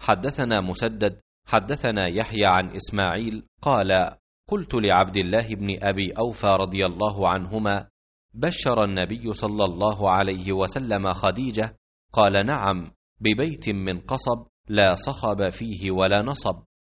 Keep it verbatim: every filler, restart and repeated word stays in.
حدثنا مسدد حدثنا يحيى عن إسماعيل قال: قلت لعبد الله بن أبي أوفى رضي الله عنهما: بشر النبي صلى الله عليه وسلم خديجة؟ قال: نعم، ببيت من قصب لا صخب فيه ولا نصب.